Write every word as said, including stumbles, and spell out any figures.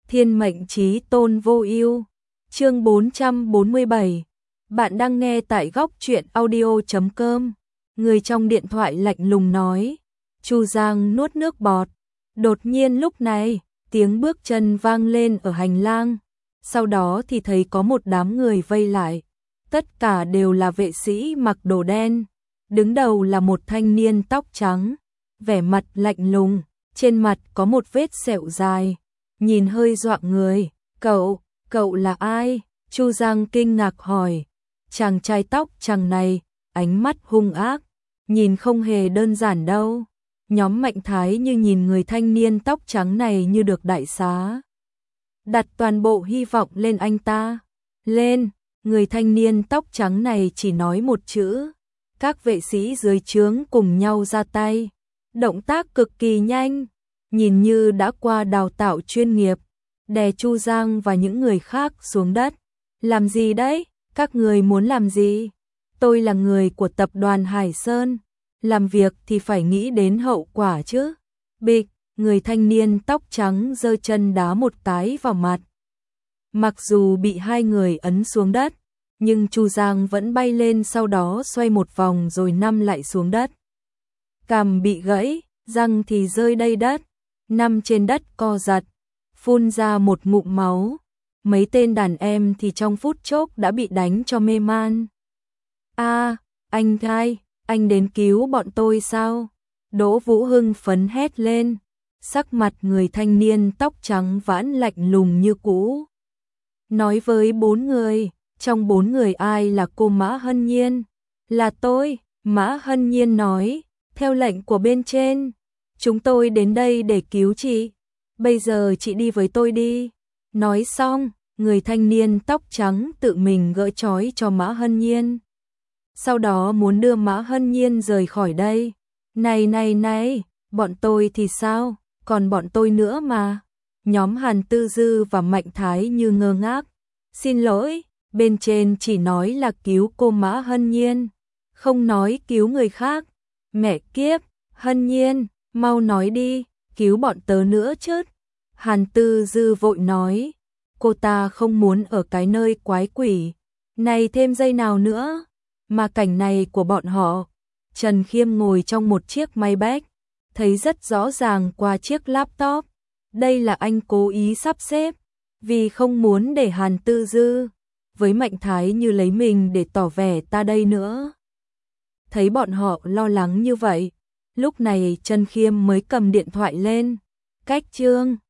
Thiên mệnh chí tôn vô ưu. Chương bốn trăm bốn mươi bảy. Bạn đang nghe tại góc truyện audio chấm com. Người trong điện thoại lạnh lùng nói. Chu Giang nuốt nước bọt. Đột nhiên lúc này, tiếng bước chân vang lên ở hành lang. Sau đó thì thấy có một đám người vây lại. Tất cả đều là vệ sĩ mặc đồ đen. Đứng đầu là một thanh niên tóc trắng, vẻ mặt lạnh lùng, trên mặt có một vết sẹo dài, nhìn hơi dọa người. Cậu, cậu là ai? Chu Giang kinh ngạc hỏi. Chàng trai tóc trắng này, ánh mắt hung ác, nhìn không hề đơn giản đâu. Nhóm Mạnh Thái như nhìn người thanh niên tóc trắng này như được đại xá. Đặt toàn bộ hy vọng lên anh ta. Lên, người thanh niên tóc trắng này chỉ nói một chữ. Các vệ sĩ dưới trướng cùng nhau ra tay. Động tác cực kỳ nhanh, nhìn như đã qua đào tạo chuyên nghiệp, đè Chu Giang và những người khác xuống đất. Làm gì đấy? Các người muốn làm gì? Tôi là người của tập đoàn Hải Sơn, làm việc thì phải nghĩ đến hậu quả chứ. Bịch, người thanh niên tóc trắng giơ chân đá một cái vào mặt. Mặc dù bị hai người ấn xuống đất, nhưng Chu Giang vẫn bay lên, sau đó xoay một vòng rồi nằm lại xuống đất. Cằm bị gãy, răng thì rơi đầy đất, nằm trên đất co giật, phun ra một ngụm máu. Mấy tên đàn em thì trong phút chốc đã bị đánh cho mê man. A, anh trai, anh đến cứu bọn tôi sao? Đỗ Vũ hưng phấn hét lên, sắc mặt người thanh niên tóc trắng vẫn lạnh lùng như cũ. Nói với bốn người, trong bốn người ai là cô Mã Hân Nhiên? Là tôi, Mã Hân Nhiên nói, theo lệnh của bên trên, chúng tôi đến đây để cứu chị. Bây giờ chị đi với tôi đi. Nói xong, người thanh niên tóc trắng tự mình gỡ trói cho Mã Hân Nhiên. Sau đó muốn đưa Mã Hân Nhiên rời khỏi đây. Này này này, bọn tôi thì sao? Còn bọn tôi nữa mà. Nhóm Hàn Tư Dư và Mạnh Thái như ngơ ngác. Xin lỗi, bên trên chỉ nói là cứu cô Mã Hân Nhiên, không nói cứu người khác. Mẹ kiếp, Hân Nhiên, mau nói đi, cứu bọn tớ nữa chứ. Hàn Tư Dư vội nói, cô ta không muốn ở cái nơi quái quỷ này thêm giây nào nữa. Mà cảnh này của bọn họ, Trần Khiêm ngồi trong một chiếc Maybach, thấy rất rõ ràng qua chiếc laptop. Đây là anh cố ý sắp xếp, vì không muốn để Hàn Tư Dư với Mạnh Thái như lấy mình để tỏ vẻ ta đây nữa. Thấy bọn họ lo lắng như vậy, lúc này Trần Khiêm mới cầm điện thoại lên. Cách chương